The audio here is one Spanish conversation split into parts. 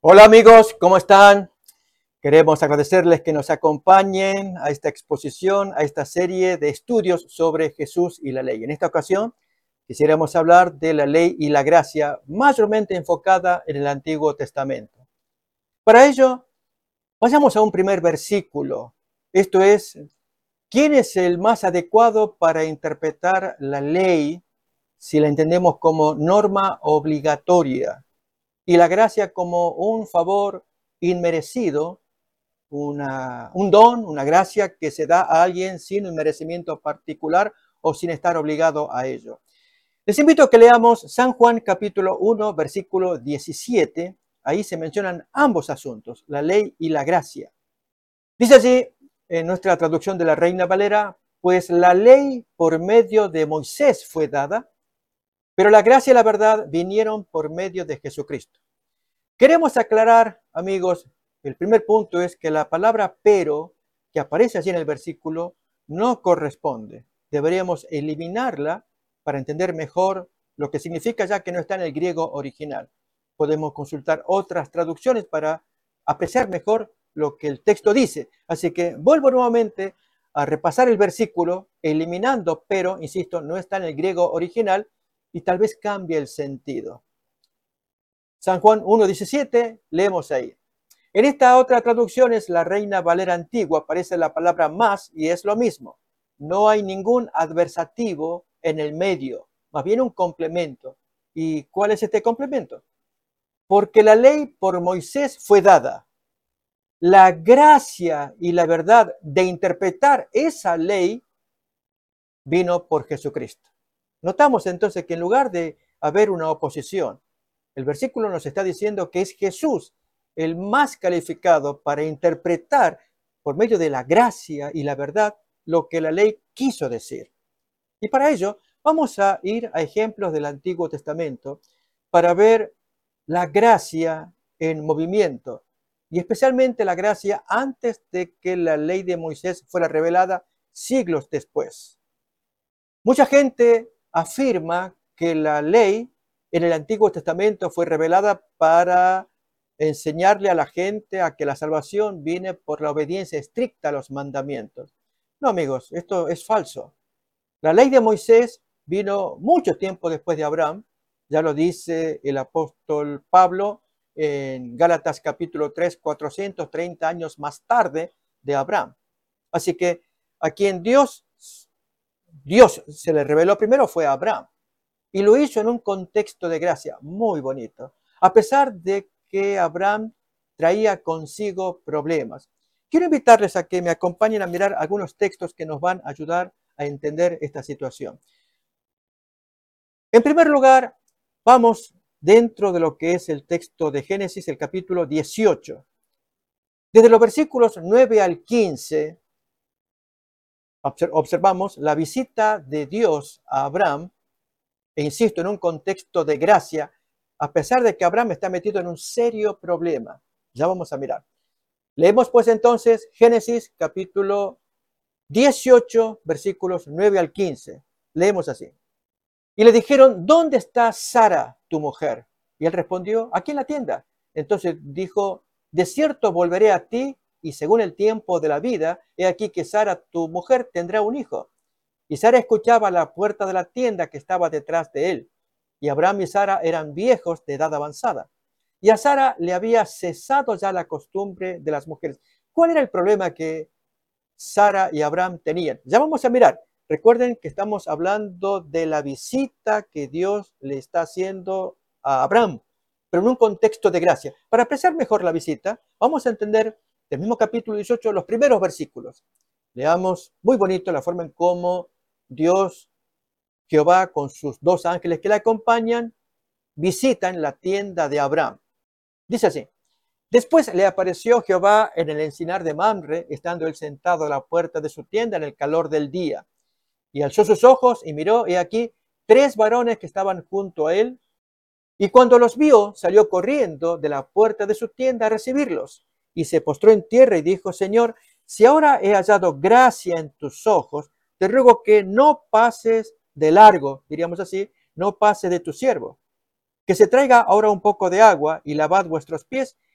Hola amigos, ¿cómo están? Queremos agradecerles que nos acompañen a esta exposición, a esta serie de estudios sobre Jesús y la ley. En esta ocasión quisiéramos hablar de la ley y la gracia, mayormente enfocada en el Antiguo Testamento. Para ello, vayamos a un primer versículo. Esto es, ¿quién es el más adecuado para interpretar la ley si la entendemos como norma obligatoria y la gracia como un favor inmerecido, un don, una gracia que se da a alguien sin un merecimiento particular o sin estar obligado a ello? Les invito a que leamos San Juan capítulo 1, versículo 17. Ahí se mencionan ambos asuntos, la ley y la gracia. Dice allí, en nuestra traducción de la Reina Valera, pues la ley por medio de Moisés fue dada, pero la gracia y la verdad vinieron por medio de Jesucristo. Queremos aclarar, amigos, el primer punto es que la palabra pero que aparece allí en el versículo no corresponde. Deberíamos eliminarla para entender mejor lo que significa, ya que no está en el griego original. Podemos consultar otras traducciones para apreciar mejor lo que el texto dice. Así que vuelvo nuevamente a repasar el versículo, eliminando pero, insisto, no está en el griego original y tal vez cambie el sentido. San Juan 1:17, leemos ahí. En esta otra traducción es la Reina Valera antigua, aparece la palabra más y es lo mismo. No hay ningún adversativo en el medio, más bien un complemento. ¿Y cuál es este complemento? Porque la ley por Moisés fue dada. La gracia y la verdad de interpretar esa ley vino por Jesucristo. Notamos entonces que en lugar de haber una oposición, el versículo nos está diciendo que es Jesús el más calificado para interpretar por medio de la gracia y la verdad lo que la ley quiso decir. Y para ello vamos a ir a ejemplos del Antiguo Testamento para ver la gracia en movimiento y especialmente la gracia antes de que la ley de Moisés fuera revelada siglos después. Mucha gente afirma que la ley en el Antiguo Testamento fue revelada para enseñarle a la gente a que la salvación viene por la obediencia estricta a los mandamientos. No, amigos, esto es falso. La ley de Moisés vino mucho tiempo después de Abraham, ya lo dice el apóstol Pablo en Gálatas capítulo 3, 430 años más tarde de Abraham. Así que a quien Dios se le reveló primero fue a Abraham y lo hizo en un contexto de gracia muy bonito, a pesar de que Abraham traía consigo problemas. Quiero invitarles a que me acompañen a mirar algunos textos que nos van a ayudar a entender esta situación. En primer lugar, vamos dentro de lo que es el texto de Génesis, el capítulo 18. Desde los versículos 9 al 15, observamos la visita de Dios a Abraham, e insisto, en un contexto de gracia, a pesar de que Abraham está metido en un serio problema. Ya vamos a mirar. Leemos pues entonces Génesis capítulo 18, versículos 9 al 15. Leemos así. Y le dijeron, ¿dónde está Sara, tu mujer? Y él respondió, aquí en la tienda. Entonces dijo, de cierto volveré a ti, y según el tiempo de la vida, he aquí que Sara, tu mujer, tendrá un hijo. Y Sara escuchaba a la puerta de la tienda que estaba detrás de él. Y Abraham y Sara eran viejos de edad avanzada. Y a Sara le había cesado ya la costumbre de las mujeres. ¿Cuál era el problema que Sara y Abraham tenían? Ya vamos a mirar. Recuerden que estamos hablando de la visita que Dios le está haciendo a Abraham, pero en un contexto de gracia. Para apreciar mejor la visita, vamos a entender del mismo capítulo 18 los primeros versículos. Leamos muy bonito la forma en cómo Dios, Jehová, con sus dos ángeles que le acompañan, visitan la tienda de Abraham. Dice así. Después le apareció Jehová en el encinar de Mamre, estando él sentado a la puerta de su tienda en el calor del día. Y alzó sus ojos y miró, y aquí 3 varones que estaban junto a él. Y cuando los vio, salió corriendo de la puerta de su tienda a recibirlos. Y se postró en tierra y dijo, Señor, si ahora he hallado gracia en tus ojos, te ruego que no pases de largo, diríamos así, no pases de tu siervo. Que se traiga ahora un poco de agua y lavad vuestros pies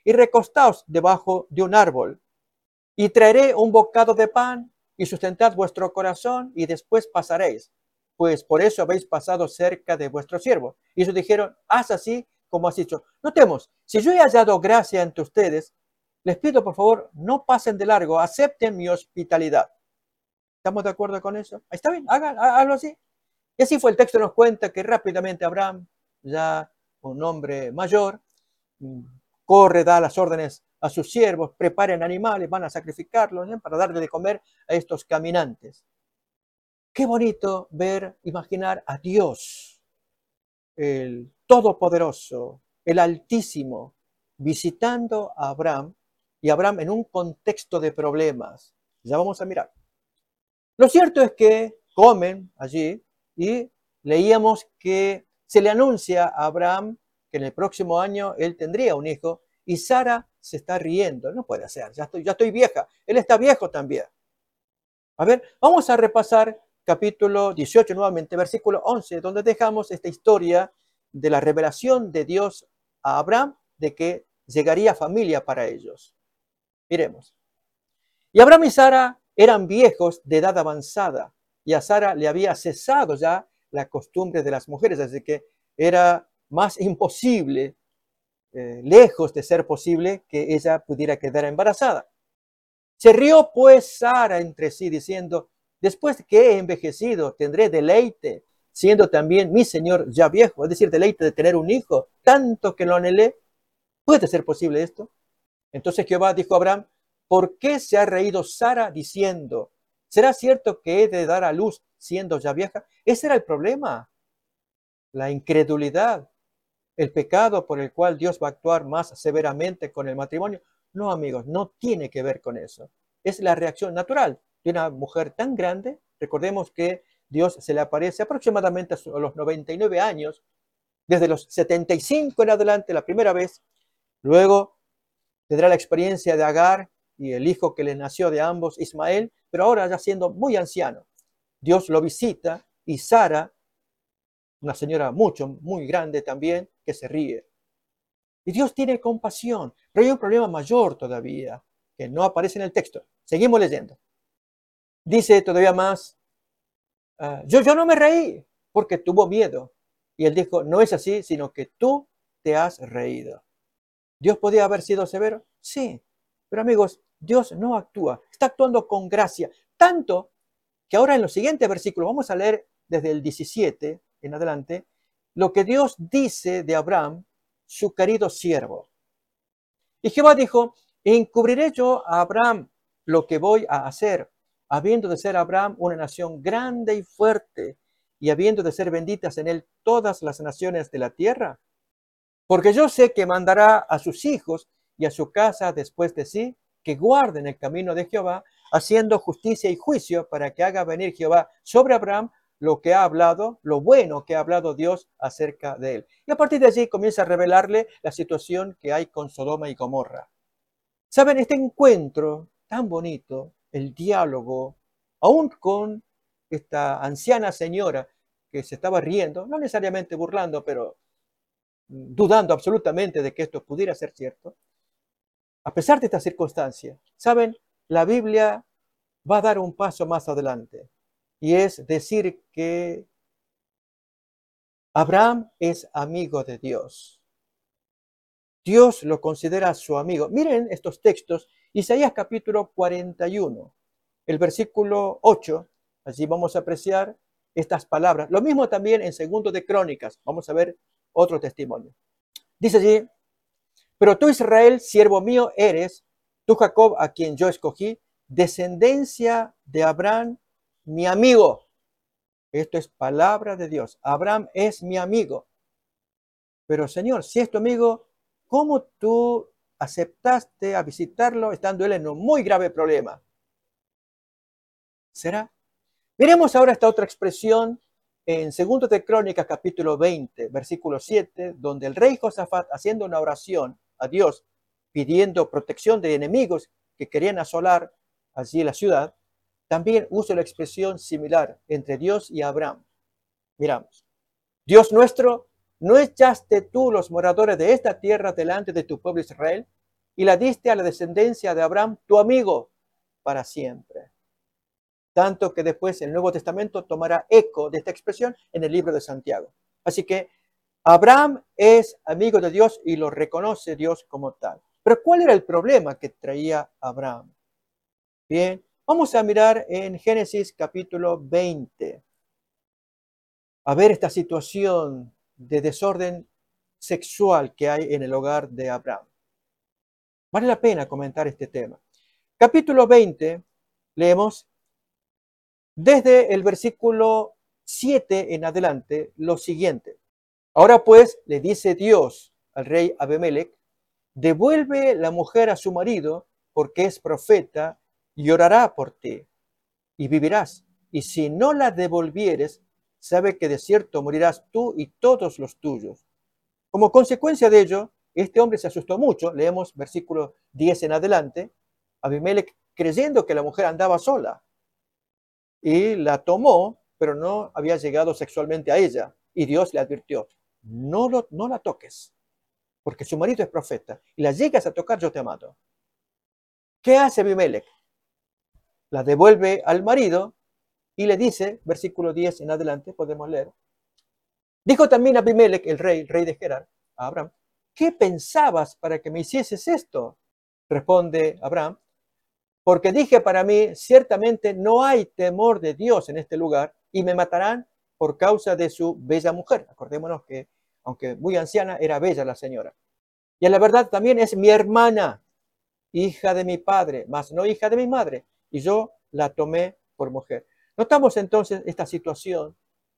y recostaos debajo de un árbol. Y traeré un bocado de pan y sustentad vuestro corazón y después pasaréis, pues por eso habéis pasado cerca de vuestro siervo. Y ellos dijeron, haz así como has dicho. Notemos, si yo he hallado gracia entre ustedes, les pido por favor, no pasen de largo, acepten mi hospitalidad. ¿Estamos de acuerdo con eso? Está bien, háganlo así. Y así fue, el texto nos cuenta que rápidamente Abraham, ya un hombre mayor, corre, da las órdenes a sus siervos, preparen animales, van a sacrificarlos, ¿eh?, para darle de comer a estos caminantes. Qué bonito ver, imaginar a Dios, el Todopoderoso, el Altísimo, visitando a Abraham, y Abraham en un contexto de problemas. Ya vamos a mirar. Lo cierto es que comen allí y leíamos que se le anuncia a Abraham que en el próximo año él tendría un hijo y Sara se está riendo. No puede ser, ya estoy vieja. Él está viejo también. A ver, vamos a repasar capítulo 18 nuevamente, versículo 11, donde dejamos esta historia de la revelación de Dios a Abraham de que llegaría familia para ellos. Miremos. Y Abraham y Sara eran viejos de edad avanzada y a Sara le había cesado ya la costumbre de las mujeres, así que era más imposible, lejos de ser posible, que ella pudiera quedar embarazada. Se rió pues Sara entre sí diciendo, después que he envejecido tendré deleite, siendo también mi señor ya viejo, es decir, deleite de tener un hijo, tanto que lo anhelé. ¿Puede ser posible esto? Entonces Jehová dijo a Abraham, ¿por qué se ha reído Sara diciendo, ¿será cierto que he de dar a luz siendo ya vieja? Ese era el problema, la incredulidad, el pecado por el cual Dios va a actuar más severamente con el matrimonio. No, amigos, no tiene que ver con eso. Es la reacción natural de una mujer tan grande. Recordemos que Dios se le aparece aproximadamente a los 99 años, desde los 75 en adelante, la primera vez. Luego tendrá la experiencia de Agar y el hijo que le nació de ambos, Ismael, pero ahora ya siendo muy anciano. Dios lo visita y Sara, una señora muy grande también, que se ríe. Y Dios tiene compasión, pero hay un problema mayor todavía, que no aparece en el texto. Seguimos leyendo. Dice todavía más, yo no me reí porque tuvo miedo. Y él dijo, no es así, sino que tú te has reído. ¿Dios podía haber sido severo? Sí, pero amigos, Dios no actúa, está actuando con gracia, tanto que ahora en los siguientes versículos, vamos a leer desde el 17 en adelante, lo que Dios dice de Abraham, su querido siervo. Y Jehová dijo, encubriré yo a Abraham lo que voy a hacer, habiendo de ser Abraham una nación grande y fuerte, y habiendo de ser benditas en él todas las naciones de la tierra. Porque yo sé que mandará a sus hijos y a su casa después de sí, que guarden el camino de Jehová, haciendo justicia y juicio, para que haga venir Jehová sobre Abraham lo que ha hablado, lo bueno que ha hablado Dios acerca de él. Y a partir de allí comienza a revelarle la situación que hay con Sodoma y Gomorra. ¿Saben? Este encuentro tan bonito, el diálogo, aún con esta anciana señora que se estaba riendo, no necesariamente burlando, pero dudando absolutamente de que esto pudiera ser cierto, a pesar de esta circunstancia, ¿saben? La Biblia va a dar un paso más adelante y es decir que Abraham es amigo de Dios. Dios lo considera su amigo. Miren estos textos, Isaías capítulo 41, el versículo 8, allí vamos a apreciar estas palabras. Lo mismo también en Segundo de Crónicas, vamos a ver otro testimonio. Dice allí, pero tú, Israel, siervo mío eres, tú, Jacob, a quien yo escogí, descendencia de Abraham, mi amigo. Esto es palabra de Dios. Abraham es mi amigo. Pero, Señor, si es tu amigo, ¿cómo tú aceptaste a visitarlo estando él en un muy grave problema? ¿Será? Miremos ahora esta otra expresión en 2 de Crónicas, capítulo 20, versículo 7, donde el rey Josafat, haciendo una oración a Dios, pidiendo protección de enemigos que querían asolar allí la ciudad, también usa la expresión similar entre Dios y Abraham. Miramos. Dios nuestro, ¿no echaste tú los moradores de esta tierra delante de tu pueblo Israel? y la diste a la descendencia de Abraham, tu amigo, para siempre. Tanto que después el Nuevo Testamento tomará eco de esta expresión en el libro de Santiago. Así que Abraham es amigo de Dios y lo reconoce Dios como tal. Pero ¿cuál era el problema que traía Abraham? Bien, vamos a mirar en Génesis capítulo 20, a ver esta situación de desorden sexual que hay en el hogar de Abraham. Vale la pena comentar este tema. Capítulo 20, leemos desde el versículo 7 en adelante lo siguiente. Ahora pues le dice Dios al rey Abimelech, devuelve la mujer a su marido porque es profeta y orará por ti y vivirás. Y si no la devolvieres, sabe que de cierto morirás tú y todos los tuyos. Como consecuencia de ello, este hombre se asustó mucho. Leemos versículo 10 en adelante. Abimelech, creyendo que la mujer andaba sola, y la tomó, pero no había llegado sexualmente a ella. Y Dios le advirtió, no la toques, porque su marido es profeta. Y la llegas a tocar, yo te mato. ¿Qué hace Abimelech? La devuelve al marido y le dice, versículo 10 en adelante, podemos leer. Dijo también Abimelech, el rey de Gerar, a Abraham, ¿qué pensabas para que me hicieses esto? Responde Abraham, porque dije para mí, ciertamente no hay temor de Dios en este lugar y me matarán por causa de su bella mujer. Acordémonos que, aunque muy anciana, era bella la señora. Y a la verdad también es mi hermana, hija de mi padre, mas no hija de mi madre, y yo la tomé por mujer. Notamos entonces esta situación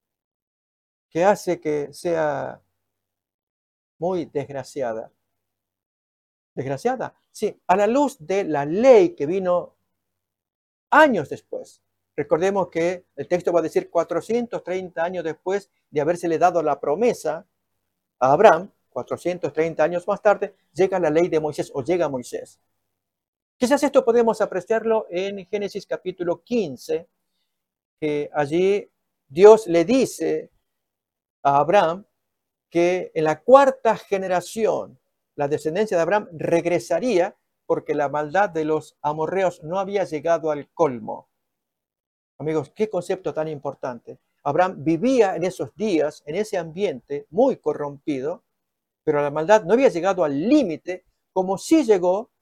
que hace que sea muy desgraciada. ¿Desgraciada? Sí, a la luz de la ley que vino años después. Recordemos que el texto va a decir 430 años después de habérsele dado la promesa a Abraham, 430 años más tarde, llega la ley de Moisés o llega Moisés. Quizás esto podemos apreciarlo en Génesis capítulo 15, que allí Dios le dice a Abraham que en la cuarta generación la descendencia de Abraham regresaría porque la maldad de los amorreos no había llegado al colmo. Amigos, qué concepto tan importante. Abraham vivía en esos días, en ese ambiente muy corrompido, pero la maldad no había llegado al límite como sí llegó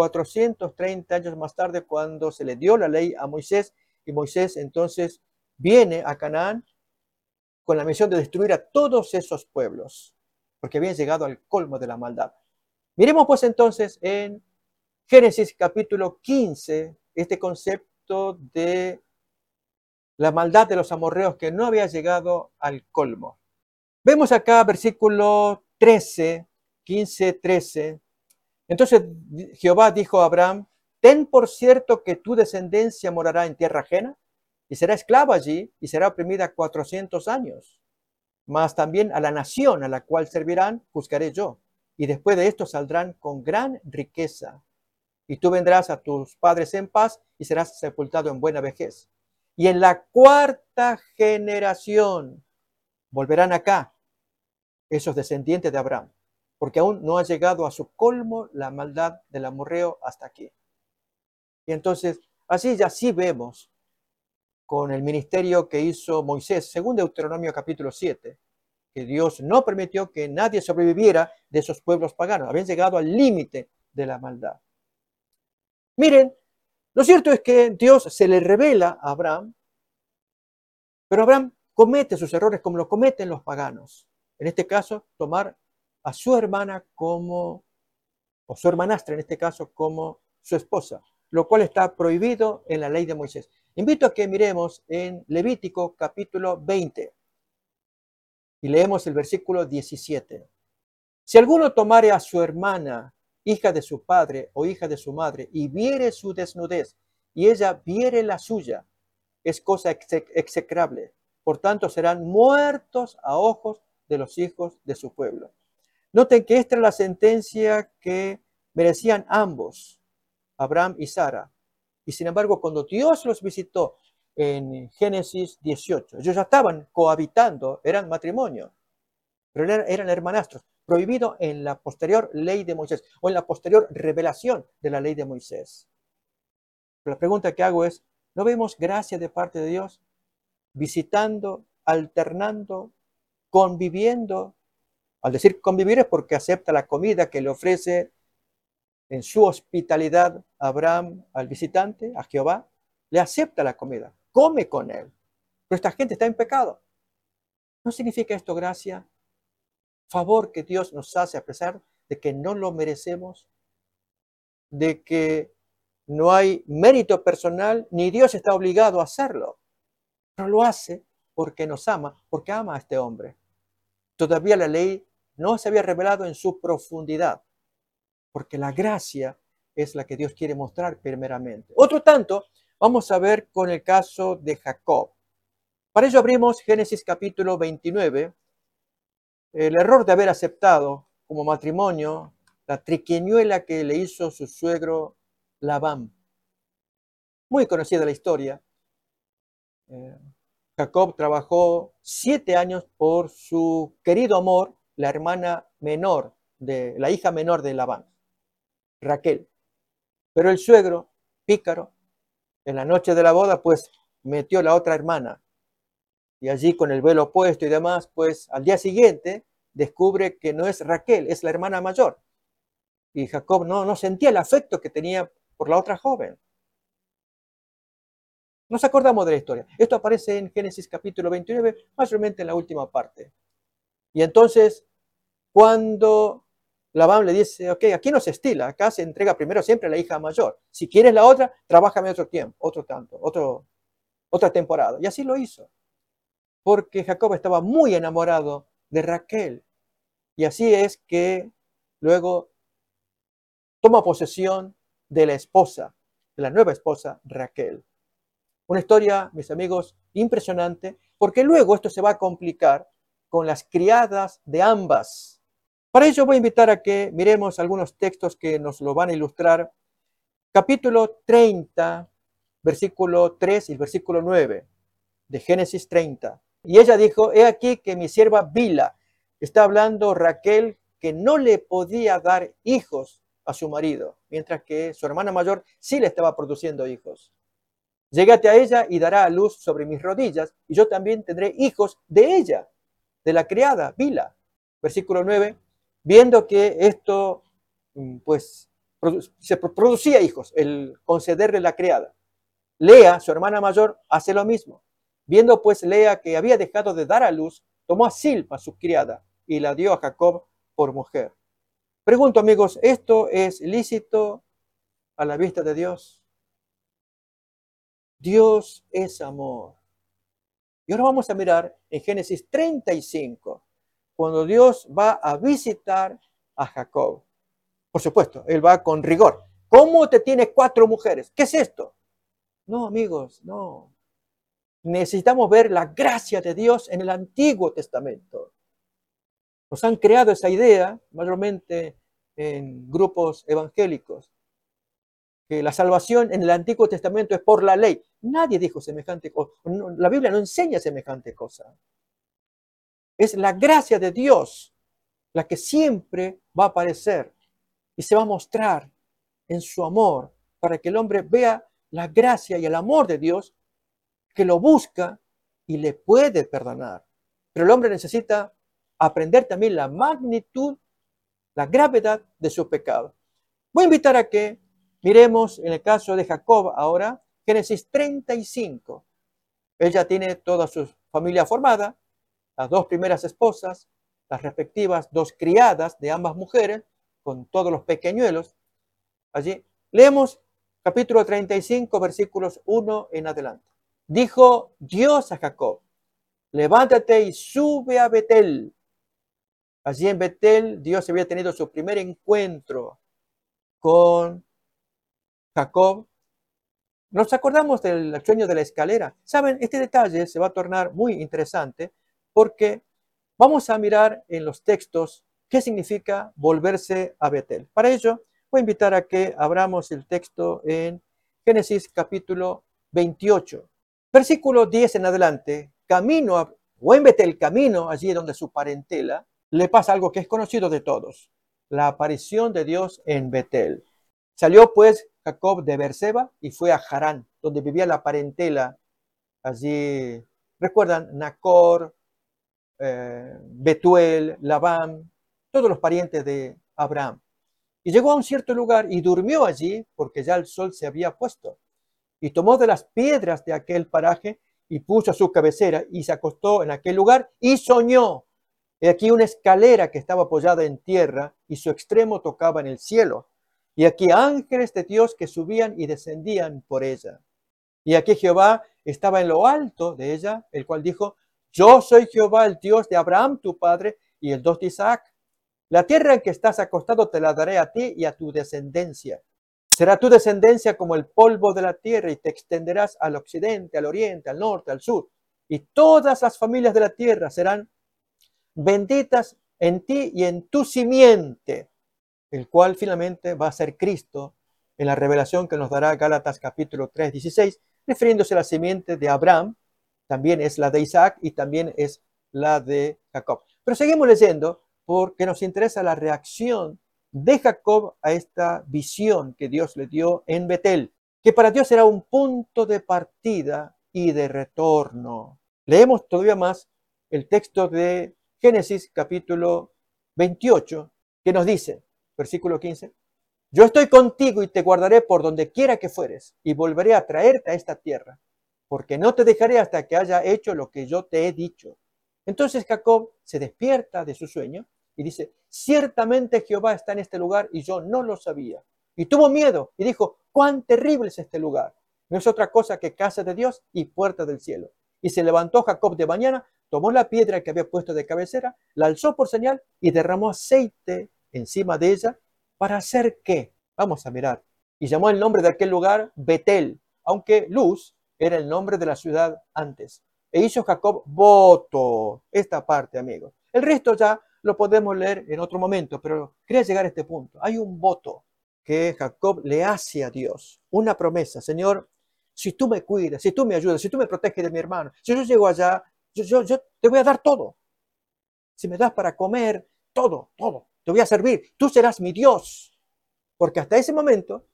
430 años más tarde cuando se le dio la ley a Moisés y Moisés entonces viene a Canaán con la misión de destruir a todos esos pueblos, porque habían llegado al colmo de la maldad. Miremos pues entonces en Génesis capítulo 15 este concepto de la maldad de los amorreos que no había llegado al colmo. Vemos acá versículo 13, 15, 13. Entonces Jehová dijo a Abraham, ten por cierto que tu descendencia morará en tierra ajena y será esclava allí y será oprimida 400 años. Mas también a la nación a la cual servirán juzgaré yo. Y después de esto saldrán con gran riqueza. Y tú vendrás a tus padres en paz y serás sepultado en buena vejez. Y en la cuarta generación volverán acá esos descendientes de Abraham, porque aún no ha llegado a su colmo la maldad del amorreo hasta aquí. Y entonces, así ya sí vemos con el ministerio que hizo Moisés, según Deuteronomio capítulo 7, que Dios no permitió que nadie sobreviviera de esos pueblos paganos. Habían llegado al límite de la maldad. Miren, lo cierto es que Dios se le revela a Abraham, pero Abraham comete sus errores como lo cometen los paganos. En este caso, tomar a su hermana como, o su hermanastra en este caso, como su esposa, lo cual está prohibido en la ley de Moisés. Invito a que miremos en Levítico capítulo 20 y leemos el versículo 17. Si alguno tomare a su hermana, hija de su padre o hija de su madre, y viere su desnudez, y ella viere la suya, es cosa execrable. Por tanto, serán muertos a ojos de los hijos de su pueblo. Noten que esta es la sentencia que merecían ambos, Abraham y Sara. Y sin embargo, cuando Dios los visitó en Génesis 18, ellos ya estaban cohabitando, eran matrimonio, pero eran hermanastros. prohibido en la posterior ley de Moisés o en la posterior revelación de la ley de Moisés. Pero la pregunta que hago es, ¿no vemos gracia de parte de Dios visitando, alternando, conviviendo? Al decir convivir es porque acepta la comida que le ofrece en su hospitalidad a Abraham, al visitante, a Jehová, le acepta la comida, come con él. Pero esta gente está en pecado. ¿No significa esto gracia? Favor que Dios nos hace a pesar de que no lo merecemos, de que no hay mérito personal, ni Dios está obligado a hacerlo, pero lo hace porque nos ama, porque ama a este hombre. Todavía la ley no se había revelado en su profundidad, porque la gracia es la que Dios quiere mostrar primeramente. Otro tanto, vamos a ver con el caso de Jacob. Para ello abrimos Génesis capítulo 29, el error de haber aceptado como matrimonio la triquiñuela que le hizo su suegro Labán. Muy conocida la historia. Jacob trabajó 7 años por su querido amor, la hermana menor, la hija menor de Labán, Raquel. Pero el suegro, pícaro, en la noche de la boda, pues metió la otra hermana. Y allí con el velo puesto y demás, pues al día siguiente descubre que no es Raquel, es la hermana mayor. Y Jacob no sentía el afecto que tenía por la otra joven. Nos acordamos de la historia. Esto aparece en Génesis capítulo 29, mayormente en la última parte. Y entonces, cuando Labán le dice, ok, aquí no se estila, acá se entrega primero siempre a la hija mayor. Si quieres la otra, trabájame otro tiempo, otro tanto, otra temporada. Y así lo hizo, porque Jacob estaba muy enamorado de Raquel. Y así es que luego toma posesión de la esposa, de la nueva esposa Raquel. Una historia, mis amigos, impresionante, porque luego esto se va a complicar con las criadas de ambas. Para ello voy a invitar a que miremos algunos textos que nos lo van a ilustrar. Capítulo 30, versículo 3 y versículo 9 de Génesis 30. Y ella dijo, he aquí que mi sierva Bila, está hablando Raquel, que no le podía dar hijos a su marido, mientras que su hermana mayor sí le estaba produciendo hijos. Llégate a ella y dará a luz sobre mis rodillas, y yo también tendré hijos de ella, de la criada, Bila. Versículo 9, viendo que esto, pues, se producía hijos, el concederle la criada. Lea, su hermana mayor, hace lo mismo. Viendo pues Lea que había dejado de dar a luz, tomó a Silpa, su criada, y la dio a Jacob por mujer. Pregunto, amigos, ¿esto es lícito a la vista de Dios? Dios es amor. Y ahora vamos a mirar en Génesis 35, cuando Dios va a visitar a Jacob. Por supuesto, él va con rigor. ¿Cómo te tienes 4 mujeres? ¿Qué es esto? No, amigos, no. Necesitamos ver la gracia de Dios en el Antiguo Testamento. Nos han creado esa idea, mayormente en grupos evangélicos, que la salvación en el Antiguo Testamento es por la ley. Nadie dijo semejante cosa. La Biblia no enseña semejante cosa. Es la gracia de Dios la que siempre va a aparecer y se va a mostrar en su amor para que el hombre vea la gracia y el amor de Dios que lo busca y le puede perdonar. Pero el hombre necesita aprender también la magnitud, la gravedad de su pecado. Voy a invitar a que miremos en el caso de Jacob ahora, Génesis 35. Él ya tiene toda su familia formada, las 2 primeras esposas, las respectivas 2 criadas de ambas mujeres, con todos los pequeñuelos. Allí leemos capítulo 35, versículos 1 en adelante. Dijo Dios a Jacob, levántate y sube a Betel. Allí en Betel Dios había tenido su primer encuentro con Jacob. Nos acordamos del sueño de la escalera. Saben, este detalle se va a tornar muy interesante porque vamos a mirar en los textos qué significa volverse a Betel. Para ello, voy a invitar a que abramos el texto en Génesis capítulo 28. Versículo 10 en adelante, o en Betel, camino, allí donde su parentela, le pasa algo que es conocido de todos, la aparición de Dios en Betel. Salió pues Jacob de Beerseba y fue a Harán, donde vivía la parentela. Allí, recuerdan, Nacor, Betuel, Labán, todos los parientes de Abraham. Y llegó a un cierto lugar y durmió allí porque ya el sol se había puesto. Y tomó de las piedras de aquel paraje y puso su cabecera y se acostó en aquel lugar y soñó. He aquí una escalera que estaba apoyada en tierra y su extremo tocaba en el cielo. Y aquí ángeles de Dios que subían y descendían por ella. Y aquí Jehová estaba en lo alto de ella, el cual dijo, yo soy Jehová, el Dios de Abraham, tu padre, y el Dios de Isaac. La tierra en que estás acostado te la daré a ti y a tu descendencia. Será tu descendencia como el polvo de la tierra y te extenderás al occidente, al oriente, al norte, al sur. Y todas las familias de la tierra serán benditas en ti y en tu simiente, el cual finalmente va a ser Cristo en la revelación que nos dará Gálatas capítulo 3, 16, refiriéndose a la simiente de Abraham, también es la de Isaac y también es la de Jacob. Pero seguimos leyendo porque nos interesa la reacción de Jacob a esta visión que Dios le dio en Betel, que para Dios era un punto de partida y de retorno. Leemos todavía más el texto de Génesis capítulo 28, que nos dice, versículo 15, yo estoy contigo y te guardaré por donde quiera que fueres y volveré a traerte a esta tierra, porque no te dejaré hasta que haya hecho lo que yo te he dicho. Entonces Jacob se despierta de su sueño y dice, ciertamente Jehová está en este lugar y yo no lo sabía. Y tuvo miedo y dijo, cuán terrible es este lugar. No es otra cosa que casa de Dios y puerta del cielo. Y se levantó Jacob de mañana, tomó la piedra que había puesto de cabecera, la alzó por señal y derramó aceite encima de ella. ¿Para hacer qué? Vamos a mirar. Y llamó el nombre de aquel lugar Betel, aunque Luz era el nombre de la ciudad antes. E hizo Jacob voto. Esta parte, amigos. El resto ya lo podemos leer en otro momento, pero quería llegar a este punto. Hay un voto que Jacob le hace a Dios. Una promesa. Señor, si tú me cuidas, si tú me ayudas, si tú me proteges de mi hermano, si yo llego allá, yo te voy a dar todo. Si me das para comer, todo, todo. Te voy a servir. Tú serás mi Dios. Porque hasta ese momento,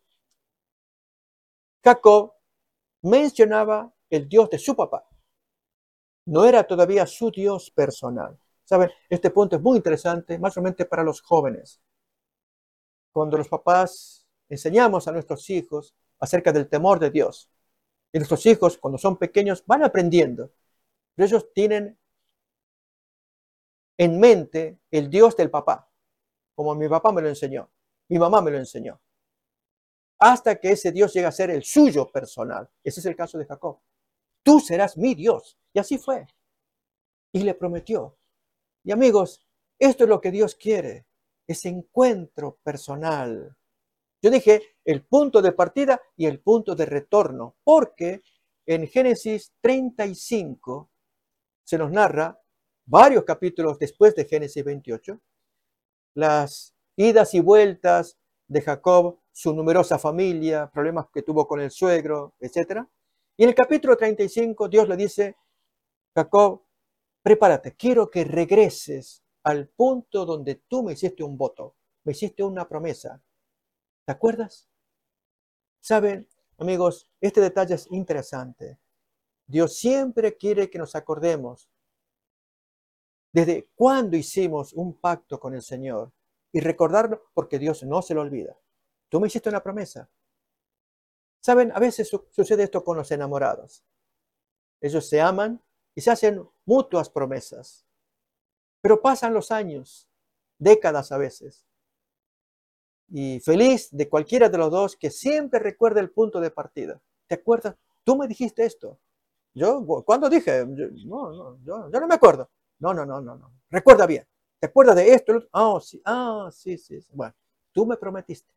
Jacob mencionaba el Dios de su papá. No era todavía su Dios personal. ¿Saben? Este punto es muy interesante, más o menos para los jóvenes. Cuando los papás enseñamos a nuestros hijos acerca del temor de Dios, y nuestros hijos, cuando son pequeños, van aprendiendo. Pero ellos tienen en mente el Dios del papá, como mi papá me lo enseñó, mi mamá me lo enseñó, hasta que ese Dios llega a ser el suyo personal. Ese es el caso de Jacob. Tú serás mi Dios. Y así fue. Y le prometió. Y amigos, esto es lo que Dios quiere, ese encuentro personal. Yo dije el punto de partida y el punto de retorno, porque en Génesis 35 se nos narra, varios capítulos después de Génesis 28, las idas y vueltas de Jacob, su numerosa familia, problemas que tuvo con el suegro, etc. Y en el capítulo 35 Dios le dice, Jacob, prepárate, quiero que regreses al punto donde tú me hiciste un voto, me hiciste una promesa. ¿Te acuerdas? Saben, amigos, este detalle es interesante. Dios siempre quiere que nos acordemos desde cuándo hicimos un pacto con el Señor y recordarlo porque Dios no se lo olvida. Tú me hiciste una promesa. Saben, a veces sucede esto con los enamorados. Ellos se aman y se hacen mutuas promesas. Pero pasan los años, décadas a veces. Y feliz de cualquiera de los dos que siempre recuerda el punto de partida. ¿Te acuerdas? Tú me dijiste esto. Yo, ¿cuándo dije? Yo no me acuerdo. No. Recuerda bien. ¿Te acuerdas de esto? Sí. Bueno, tú me prometiste.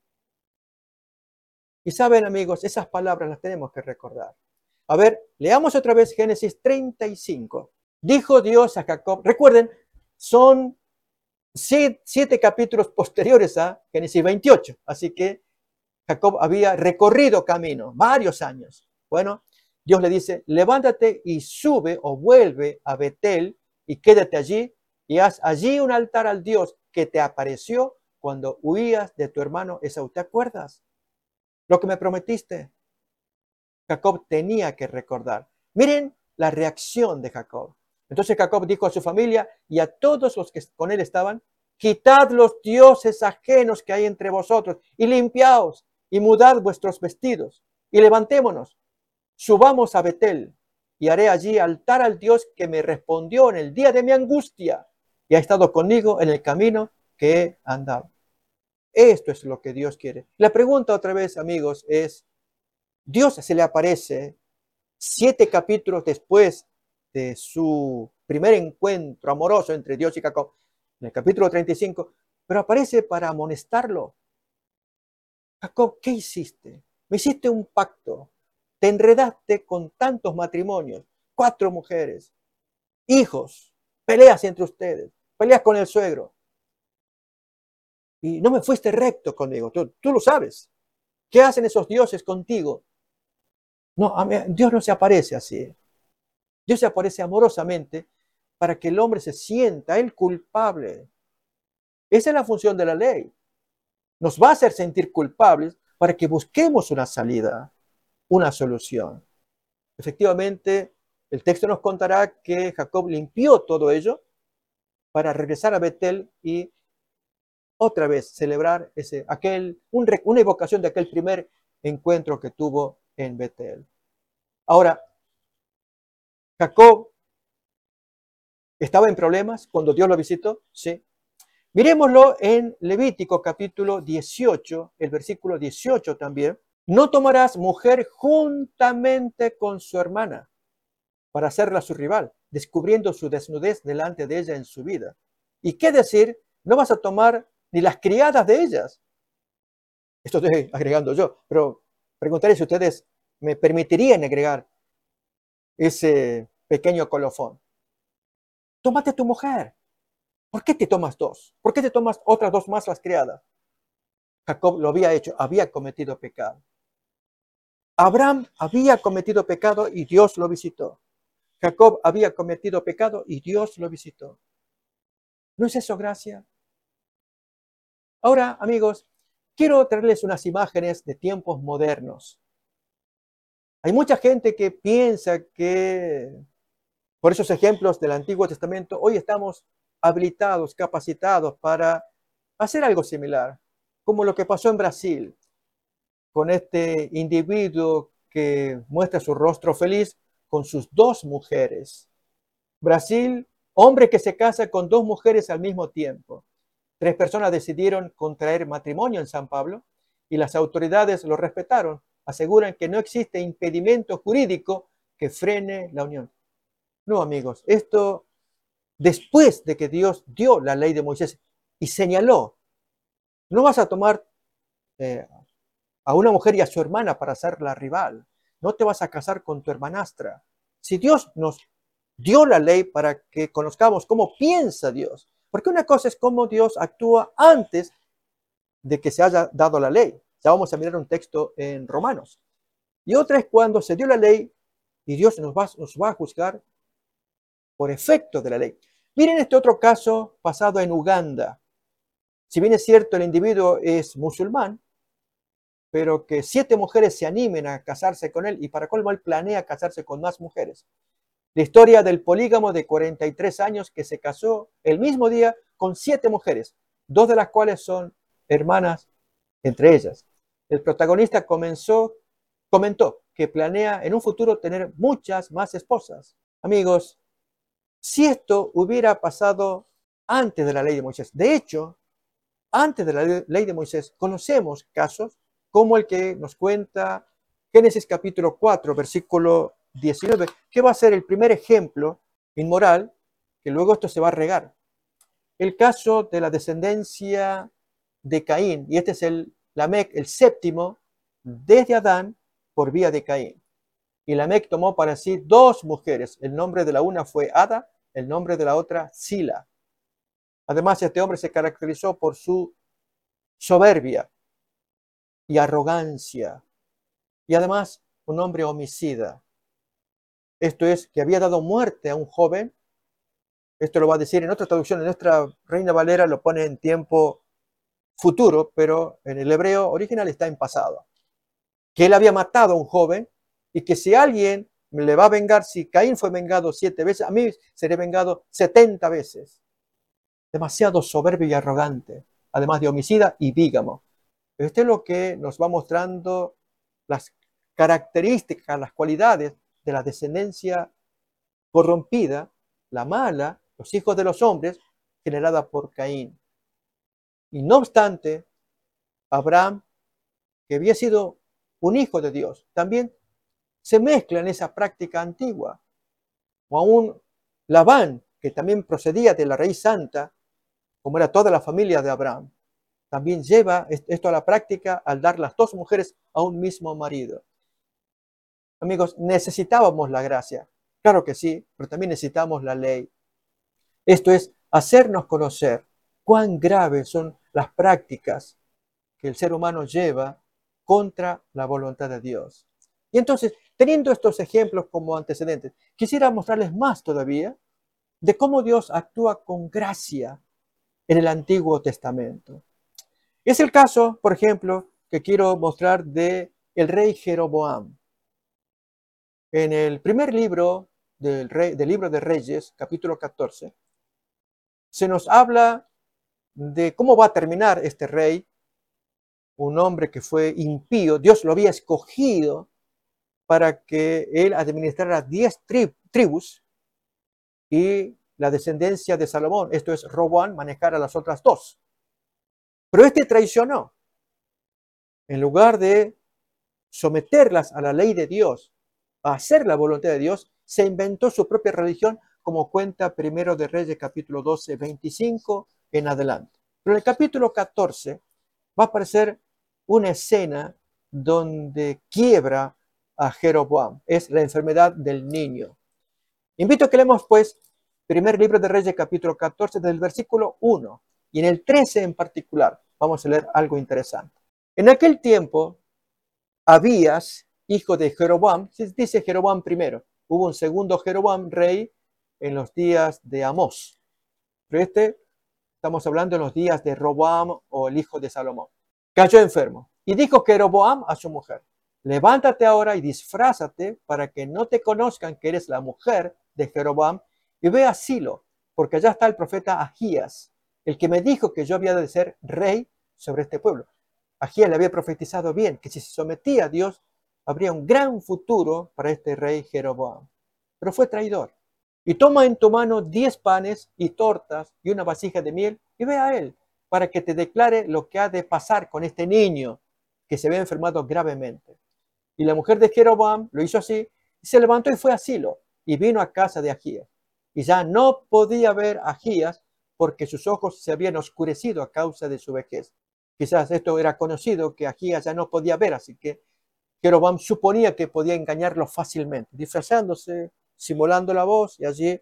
Y saben, amigos, esas palabras las tenemos que recordar. A ver, leamos otra vez Génesis 35. Dijo Dios a Jacob, recuerden, son 7 capítulos posteriores a Génesis 28. Así que Jacob había recorrido camino, varios años. Bueno, Dios le dice, levántate y sube o vuelve a Betel y quédate allí y haz allí un altar al Dios que te apareció cuando huías de tu hermano Esaú. ¿Te acuerdas lo que me prometiste? Jacob tenía que recordar. Miren la reacción de Jacob. Entonces Jacob dijo a su familia y a todos los que con él estaban: quitad los dioses ajenos que hay entre vosotros y limpiaos y mudad vuestros vestidos y levantémonos, subamos a Betel y haré allí altar al Dios que me respondió en el día de mi angustia y ha estado conmigo en el camino que he andado. Esto es lo que Dios quiere. La pregunta otra vez, amigos, es: Dios se le aparece 7 capítulos después de su primer encuentro amoroso entre Dios y Jacob, en el capítulo 35, pero aparece para amonestarlo. Jacob, ¿qué hiciste? Me hiciste un pacto, te enredaste con tantos matrimonios, 4 mujeres, hijos, peleas entre ustedes, peleas con el suegro, y no me fuiste recto conmigo, tú lo sabes. ¿Qué hacen esos dioses contigo? No, Dios no se aparece así. Dios se aparece amorosamente para que el hombre se sienta el culpable. Esa es la función de la ley. Nos va a hacer sentir culpables para que busquemos una salida, una solución. Efectivamente, el texto nos contará que Jacob limpió todo ello para regresar a Betel y otra vez celebrar una evocación de aquel primer encuentro que tuvo en Betel. Ahora, Jacob estaba en problemas cuando Dios lo visitó, sí. Miremoslo en Levítico capítulo 18, el versículo 18 también. No tomarás mujer juntamente con su hermana para hacerla su rival, descubriendo su desnudez delante de ella en su vida. ¿Y qué decir? No vas a tomar ni las criadas de ellas. Esto estoy agregando yo, pero preguntaré si ustedes me permitirían agregar ese pequeño colofón. Tómate tu mujer. ¿Por qué te tomas 2? ¿Por qué te tomas otras 2 más las criadas? Jacob lo había hecho, había cometido pecado. Abraham había cometido pecado y Dios lo visitó. Jacob había cometido pecado y Dios lo visitó. ¿No es eso gracia? Ahora, amigos, quiero traerles unas imágenes de tiempos modernos. Hay mucha gente que piensa que por esos ejemplos del Antiguo Testamento hoy estamos habilitados, capacitados para hacer algo similar, como lo que pasó en Brasil con este individuo que muestra su rostro feliz con sus 2 mujeres. Brasil, hombre que se casa con 2 mujeres al mismo tiempo. 3 personas decidieron contraer matrimonio en San Pablo y las autoridades lo respetaron. Aseguran que no existe impedimento jurídico que frene la unión. No, amigos, esto después de que Dios dio la ley de Moisés y señaló: no vas a tomar a una mujer y a su hermana para hacerla rival. No te vas a casar con tu hermanastra. Si Dios nos dio la ley para que conozcamos cómo piensa Dios, porque una cosa es cómo Dios actúa antes de que se haya dado la ley. Ya vamos a mirar un texto en Romanos. Y otra es cuando se dio la ley y Dios nos va a juzgar por efecto de la ley. Miren este otro caso pasado en Uganda. Si bien es cierto, el individuo es musulmán, pero que 7 mujeres se animen a casarse con él y para colmo él planea casarse con más mujeres. La historia del polígamo de 43 años que se casó el mismo día con 7 mujeres, 2 de las cuales son hermanas entre ellas. El protagonista comentó que planea en un futuro tener muchas más esposas. Amigos, si esto hubiera pasado antes de la ley de Moisés, de hecho, antes de la ley de Moisés, conocemos casos como el que nos cuenta Génesis capítulo 4, versículo 19, que va a ser el primer ejemplo inmoral, que luego esto se va a regar. El caso de la descendencia de Caín, y este es Lamec, el séptimo, desde Adán, por vía de Caín. Y Lamec tomó para sí 2 mujeres. El nombre de la una fue Ada, el nombre de la otra Sila. Además, este hombre se caracterizó por su soberbia y arrogancia, y además un hombre homicida. Esto es, que había dado muerte a un joven Esto lo va a decir en otra traducción, en nuestra Reina Valera lo pone en tiempo futuro, pero en el hebreo original está en pasado. Que él había matado a un joven y que si alguien le va a vengar, si Caín fue vengado 7 veces, a mí seré vengado 70 veces. Demasiado soberbio y arrogante, además de homicida y bígamo. Esto es lo que nos va mostrando las características, las cualidades de la descendencia corrompida, la mala, los hijos de los hombres, generada por Caín. Y no obstante, Abraham, que había sido un hijo de Dios, también se mezcla en esa práctica antigua. O aún Labán, que también procedía de la raíz santa, como era toda la familia de Abraham, también lleva esto a la práctica al dar las dos mujeres a un mismo marido. Amigos, necesitábamos la gracia, claro que sí, pero también necesitamos la ley. Esto es hacernos conocer cuán graves son las prácticas que el ser humano lleva contra la voluntad de Dios. Y entonces, teniendo estos ejemplos como antecedentes, quisiera mostrarles más todavía de cómo Dios actúa con gracia en el Antiguo Testamento. Es el caso, por ejemplo, que quiero mostrar de el rey Jeroboam. En el primer libro del libro de Reyes, capítulo 14, se nos habla de cómo va a terminar este rey, un hombre que fue impío. Dios lo había escogido para que él administrara 10 tribus y la descendencia de Salomón, esto es Roboam, manejara las otras 2. Pero este traicionó. En lugar de someterlas a la ley de Dios, a hacer la voluntad de Dios, se inventó su propia religión, como cuenta Primero de Reyes, capítulo 12, 25 en adelante. Pero en el capítulo 14 va a aparecer una escena donde quiebra a Jeroboam. Es la enfermedad del niño. Invito a que leamos, pues, primer libro de Reyes, capítulo 14, del versículo 1. Y en el 13 en particular, vamos a leer algo interesante. En aquel tiempo, Abías, hijo de Jeroboam, dice Jeroboam primero. Hubo un segundo Jeroboam, rey, en los días de Amós. Pero estamos hablando en los días de Roboam o el hijo de Salomón. Cayó enfermo. Y dijo Jeroboam a su mujer: levántate ahora y disfrázate para que no te conozcan que eres la mujer de Jeroboam, y ve a Silo, porque allá está el profeta Ahías, el que me dijo que yo había de ser rey sobre este pueblo. Ahías le había profetizado bien, que si se sometía a Dios, habría un gran futuro para este rey Jeroboam. Pero fue traidor. Y toma en tu mano 10 panes y tortas y una vasija de miel, y ve a él, para que te declare lo que ha de pasar con este niño que se ve enfermado gravemente. Y la mujer de Jeroboam lo hizo así, y se levantó y fue a Silo, y vino a casa de Ahías. Y ya no podía ver a Ahías, porque sus ojos se habían oscurecido a causa de su vejez. Quizás esto era conocido, que Ahías ya no podía ver, así que Jeroboam suponía que podía engañarlo fácilmente, disfrazándose, simulando la voz, y allí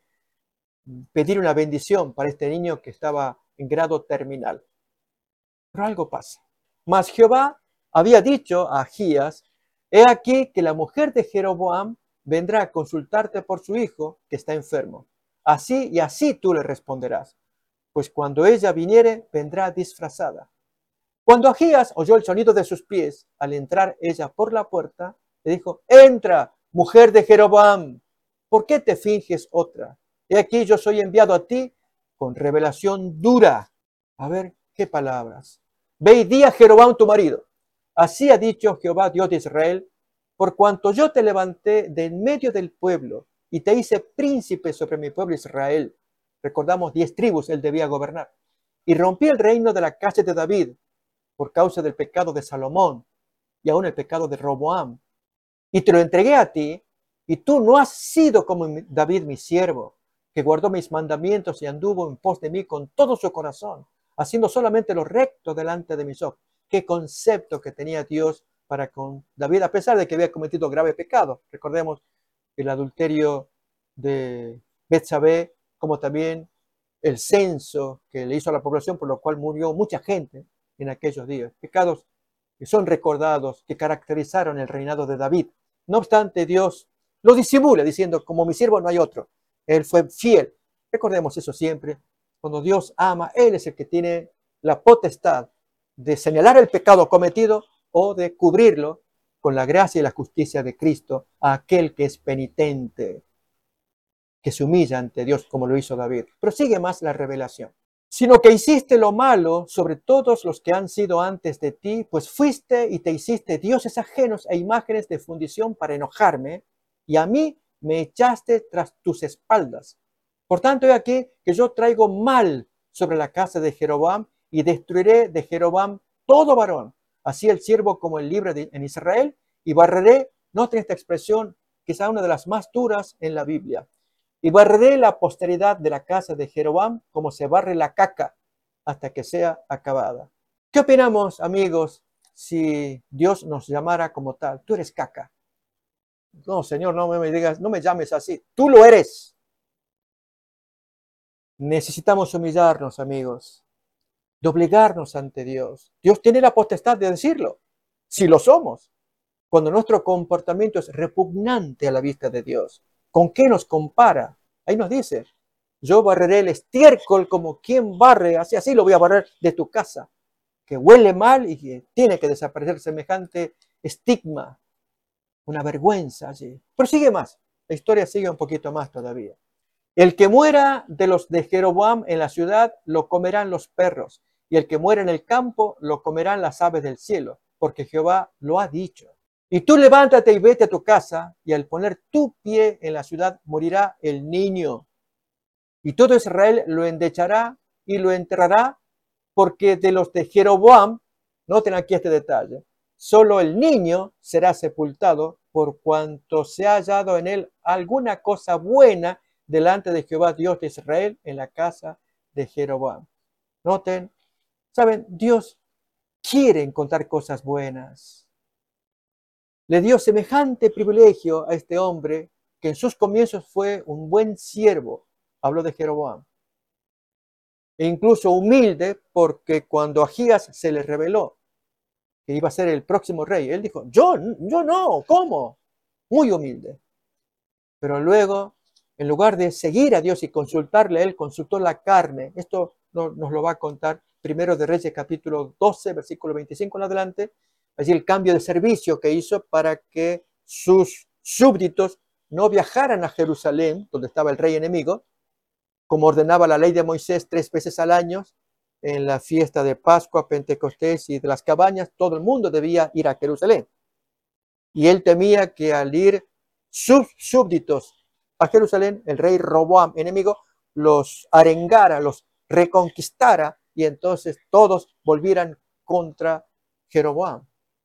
pedir una bendición para este niño que estaba en grado terminal. Pero algo pasa. Mas Jehová había dicho a Ahías: he aquí que la mujer de Jeroboam vendrá a consultarte por su hijo que está enfermo. Así y así tú le responderás, pues cuando ella viniere, vendrá disfrazada. Cuando Ahías oyó el sonido de sus pies, al entrar ella por la puerta, le dijo: entra, mujer de Jeroboam, ¿por qué te finges otra? He aquí yo soy enviado a ti con revelación dura. A ver, ¿qué palabras? Ve y di a Jeroboam tu marido: así ha dicho Jehová, Dios de Israel, por cuanto yo te levanté de en medio del pueblo y te hice príncipe sobre mi pueblo Israel. Recordamos 10 tribus él debía gobernar. Y rompí el reino de la casa de David por causa del pecado de Salomón y aún el pecado de Roboam. Y te lo entregué a ti, y tú no has sido como David mi siervo, que guardó mis mandamientos y anduvo en pos de mí con todo su corazón, haciendo solamente lo recto delante de mis ojos. Qué concepto que tenía Dios para con David, a pesar de que había cometido grave pecado. Recordemos el adulterio de Betsabé, como también el censo que le hizo a la población, por lo cual murió mucha gente en aquellos días. Pecados que son recordados, que caracterizaron el reinado de David. No obstante, Dios lo disimula diciendo: como mi siervo no hay otro. Él fue fiel. Recordemos eso siempre. Cuando Dios ama, Él es el que tiene la potestad de señalar el pecado cometido o de cubrirlo con la gracia y la justicia de Cristo a aquel que es penitente, que se humilla ante Dios como lo hizo David. Pero sigue más la revelación. Sino que hiciste lo malo sobre todos los que han sido antes de ti, pues fuiste y te hiciste dioses ajenos e imágenes de fundición para enojarme, y a mí me echaste tras tus espaldas. Por tanto, he aquí que yo traigo mal sobre la casa de Jeroboam, y destruiré de Jeroboam todo varón, así el siervo como el libre en Israel, y barreré, noten esta expresión, quizá una de las más duras en la Biblia, y barreré la posteridad de la casa de Jeroboam como se barre la caca hasta que sea acabada. ¿Qué opinamos, amigos, si Dios nos llamara como tal? Tú eres caca. No, Señor, no me digas, no me llames así. Tú lo eres. Necesitamos humillarnos, amigos, doblegarnos ante Dios. Dios tiene la potestad de decirlo, si lo somos. Cuando nuestro comportamiento es repugnante a la vista de Dios, ¿con qué nos compara? Ahí nos dice, yo barreré el estiércol como quien barre, así lo voy a barrer de tu casa, que huele mal y que tiene que desaparecer semejante estigma, una vergüenza allí. Pero sigue más, la historia sigue un poquito más todavía. El que muera de los de Jeroboam en la ciudad, lo comerán los perros, y el que muera en el campo, lo comerán las aves del cielo, porque Jehová lo ha dicho. Y tú levántate y vete a tu casa, y al poner tu pie en la ciudad morirá el niño. Y todo Israel lo endechará y lo enterrará, porque de los de Jeroboam, noten aquí este detalle, solo el niño será sepultado por cuanto se ha hallado en él alguna cosa buena delante de Jehová Dios de Israel en la casa de Jeroboam. Noten, saben, Dios quiere encontrar cosas buenas. Le dio semejante privilegio a este hombre que en sus comienzos fue un buen siervo. Habló de Jeroboam. E incluso humilde, porque cuando Ahías se le reveló que iba a ser el próximo rey, él dijo, yo no, ¿cómo? Muy humilde. Pero luego, en lugar de seguir a Dios y consultarle, él consultó la carne. Esto nos lo va a contar Primero de Reyes, capítulo 12, versículo 25 en adelante. Allí el cambio de servicio que hizo para que sus súbditos no viajaran a Jerusalén, donde estaba el rey enemigo, como ordenaba la ley de Moisés 3 veces al año, en la fiesta de Pascua, Pentecostés y de las cabañas, todo el mundo debía ir a Jerusalén. Y él temía que al ir sus súbditos a Jerusalén, el rey Roboam, enemigo, los arengara, los reconquistara y entonces todos volvieran contra Jeroboam.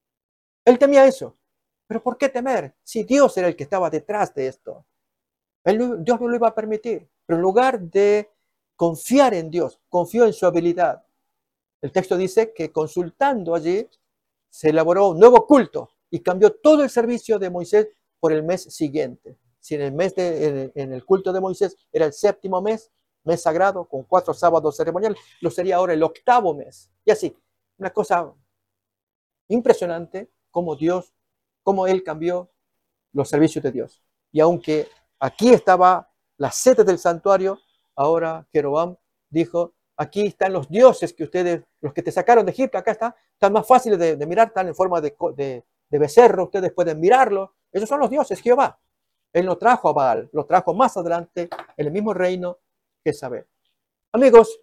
Él temía eso. Pero ¿por qué temer? Si Dios era el que estaba detrás de esto. Dios no lo iba a permitir. Pero en lugar de confiar en Dios, confió en su habilidad. El texto dice que consultando allí, se elaboró un nuevo culto y cambió todo el servicio de Moisés por el mes siguiente. Si en el culto de Moisés era el séptimo mes sagrado, con 4 sábados ceremoniales, lo sería ahora el octavo mes. Y así, una cosa impresionante cómo él cambió los servicios de Dios. Y aunque aquí estaba la sede del santuario, ahora Jeroboam dijo, aquí están los dioses que ustedes, los que te sacaron de Egipto, acá están más fáciles de mirar, están en forma de becerro, ustedes pueden mirarlo. Esos son los dioses, Jehová. Él no trajo a Baal, lo trajo más adelante en el mismo reino que Jezabel. Amigos,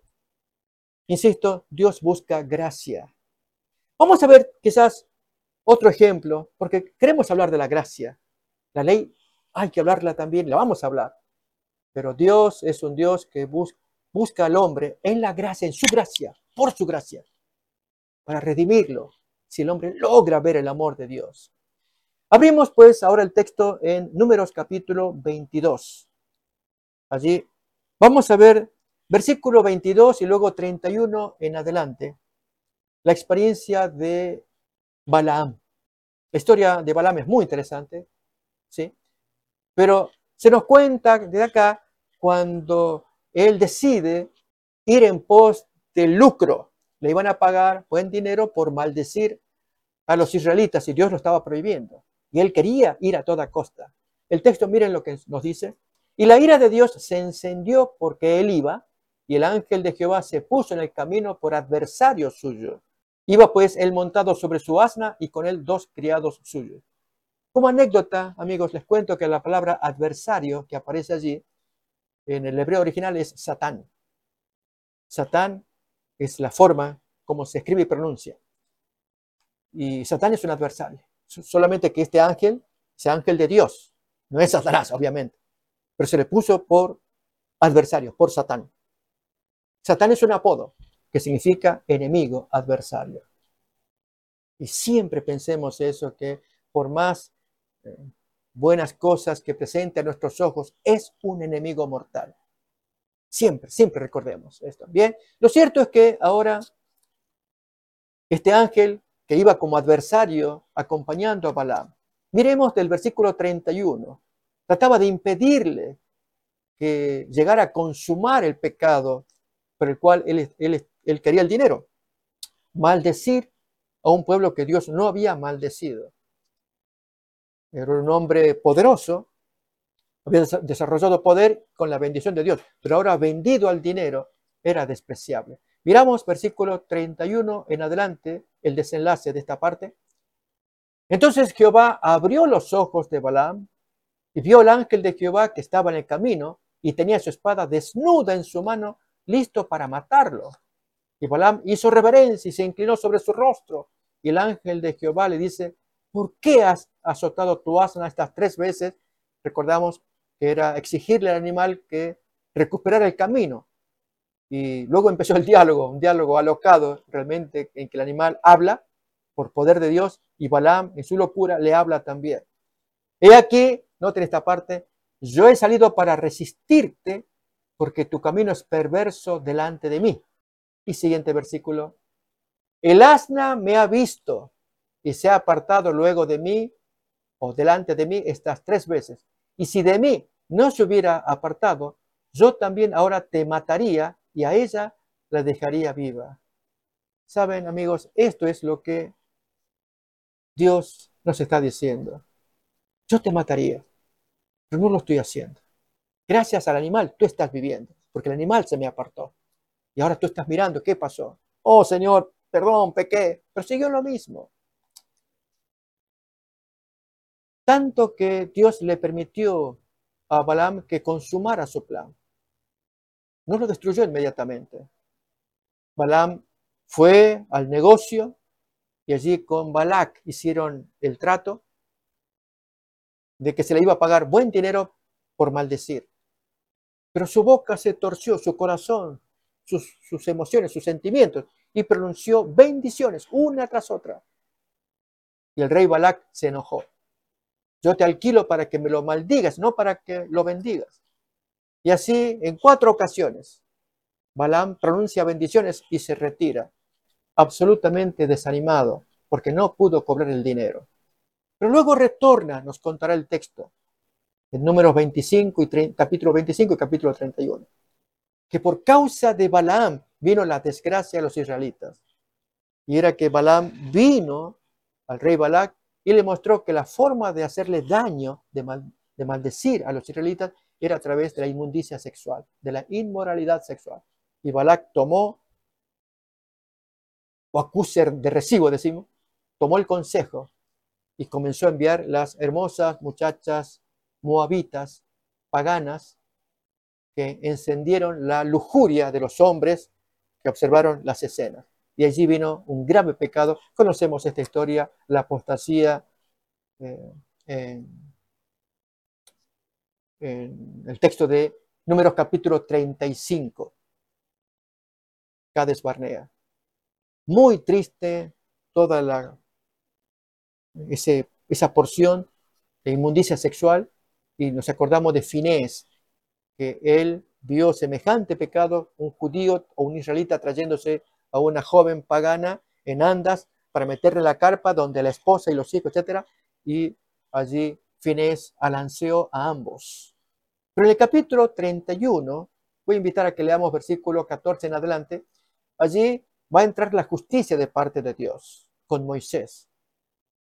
insisto, Dios busca gracia. Vamos a ver quizás otro ejemplo, porque queremos hablar de la gracia. La ley hay que hablarla también, la vamos a hablar. Pero Dios es un Dios que busca al hombre en la gracia, en su gracia, por su gracia, para redimirlo, si el hombre logra ver el amor de Dios. Abrimos pues ahora el texto en Números capítulo 22. Allí vamos a ver versículo 22 y luego 31 en adelante, la experiencia de Balaam. La historia de Balaam es muy interesante, ¿sí? Pero se nos cuenta de acá cuando él decide ir en pos del lucro. Le iban a pagar buen dinero por maldecir a los israelitas y Dios lo estaba prohibiendo. Y él quería ir a toda costa. El texto, miren lo que nos dice. Y la ira de Dios se encendió porque él iba, y el ángel de Jehová se puso en el camino por adversario suyo. Iba pues él montado sobre su asna y con él 2 criados suyos. Como anécdota, amigos, les cuento que la palabra adversario que aparece allí en el hebreo original es Satán. Satán es la forma como se escribe y pronuncia. Y Satán es un adversario. Solamente que este ángel es ángel de Dios. No es Satanás, obviamente. Pero se le puso por adversario, por Satán. Satán es un apodo que significa enemigo, adversario. Y siempre pensemos eso, que por más buenas cosas que presente a nuestros ojos, es un enemigo mortal. Siempre, siempre recordemos esto. Bien, lo cierto es que ahora este ángel que iba como adversario acompañando a Balaam, miremos del versículo 31, trataba de impedirle que llegara a consumar el pecado por el cual él quería el dinero. Maldecir a un pueblo que Dios no había maldecido. Era un hombre poderoso, había desarrollado poder con la bendición de Dios, pero ahora vendido al dinero era despreciable. Miramos versículo 31 en adelante, el desenlace de esta parte. Entonces Jehová abrió los ojos de Balaam y vio al ángel de Jehová que estaba en el camino y tenía su espada desnuda en su mano, listo para matarlo. Y Balaam hizo reverencia y se inclinó sobre su rostro. Y el ángel de Jehová le dice, ¿por qué has azotado tu asna estas 3 veces? Recordamos que era exigirle al animal que recuperara el camino. Y luego empezó el diálogo, un diálogo alocado realmente, en que el animal habla por poder de Dios y Balaam en su locura le habla también. He aquí, noten esta parte, yo he salido para resistirte porque tu camino es perverso delante de mí. Y siguiente versículo, el asna me ha visto y se ha apartado luego de mí o delante de mí estas 3 veces. Y si de mí no se hubiera apartado, yo también ahora te mataría y a ella la dejaría viva. Saben, amigos, esto es lo que Dios nos está diciendo. Yo te mataría, pero no lo estoy haciendo. Gracias al animal tú estás viviendo, porque el animal se me apartó. Y ahora tú estás mirando, ¿qué pasó? Oh, Señor, perdón, pequé, pero siguió lo mismo. Tanto que Dios le permitió a Balaam que consumara su plan. No lo destruyó inmediatamente. Balaam fue al negocio y allí con Balac hicieron el trato de que se le iba a pagar buen dinero por maldecir. Pero su boca se torció, su corazón, sus emociones, sus sentimientos, y pronunció bendiciones una tras otra. Y el rey Balac se enojó. Yo te alquilo para que me lo maldigas, no para que lo bendigas. Y así, en 4 ocasiones, Balaam pronuncia bendiciones y se retira, absolutamente desanimado, porque no pudo cobrar el dinero. Pero luego retorna, nos contará el texto, en números 25 y capítulo 25 y capítulo 31, que por causa de Balaam vino la desgracia a los israelitas. Y era que Balaam vino al rey Balac y le mostró que la forma de hacerle daño, de maldecir a los israelitas, era a través de la inmundicia sexual, de la inmoralidad sexual. Y Balac tomó, o acuse de recibo, decimos, tomó el consejo y comenzó a enviar las hermosas muchachas moabitas, paganas, que encendieron la lujuria de los hombres que observaron las escenas. Y allí vino un grave pecado. Conocemos esta historia, la apostasía en el texto de Números capítulo 35, Cades Barnea. Muy triste toda esa porción de inmundicia sexual, y nos acordamos de Finés, que él vio semejante pecado, un judío o un israelita trayéndose a una joven pagana en andas para meterle en la carpa donde la esposa y los hijos, etcétera, y allí Finés alanceó a ambos. Pero en el capítulo 31, voy a invitar a que leamos versículo 14 en adelante, allí va a entrar la justicia de parte de Dios con Moisés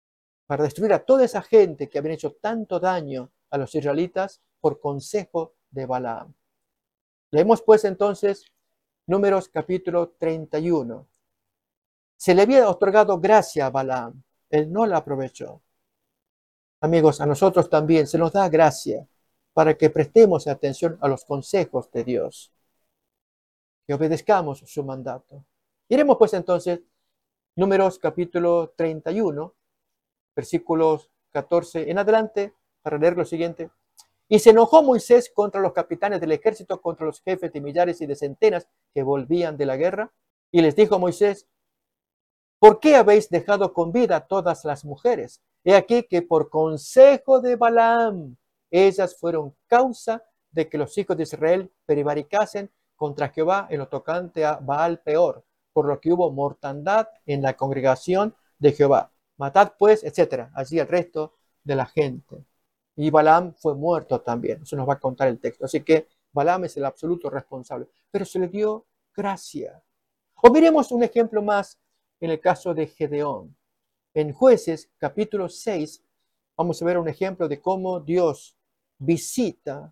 para destruir a toda esa gente que habían hecho tanto daño a los israelitas por consejo de Balaam. Leemos pues entonces Números capítulo 31. Se le había otorgado gracia a Balaam, él no la aprovechó. Amigos, a nosotros también se nos da gracia para que prestemos atención a los consejos de Dios, que obedezcamos su mandato. Iremos pues entonces, Números capítulo 31, versículos 14 en adelante, para leer lo siguiente. Y se enojó Moisés contra los capitanes del ejército, contra los jefes de millares y de centenas que volvían de la guerra. Y les dijo Moisés: ¿por qué habéis dejado con vida a todas las mujeres? He aquí que por consejo de Balaam, ellas fueron causa de que los hijos de Israel prevaricasen contra Jehová en lo tocante a Baal Peor, por lo que hubo mortandad en la congregación de Jehová. Matad pues, etcétera, allí el resto de la gente. Y Balaam fue muerto también. Eso nos va a contar el texto. Así que Balaam es el absoluto responsable. Pero se le dio gracia. O miremos un ejemplo más en el caso de Gedeón. En Jueces capítulo 6 vamos a ver un ejemplo de cómo Dios visita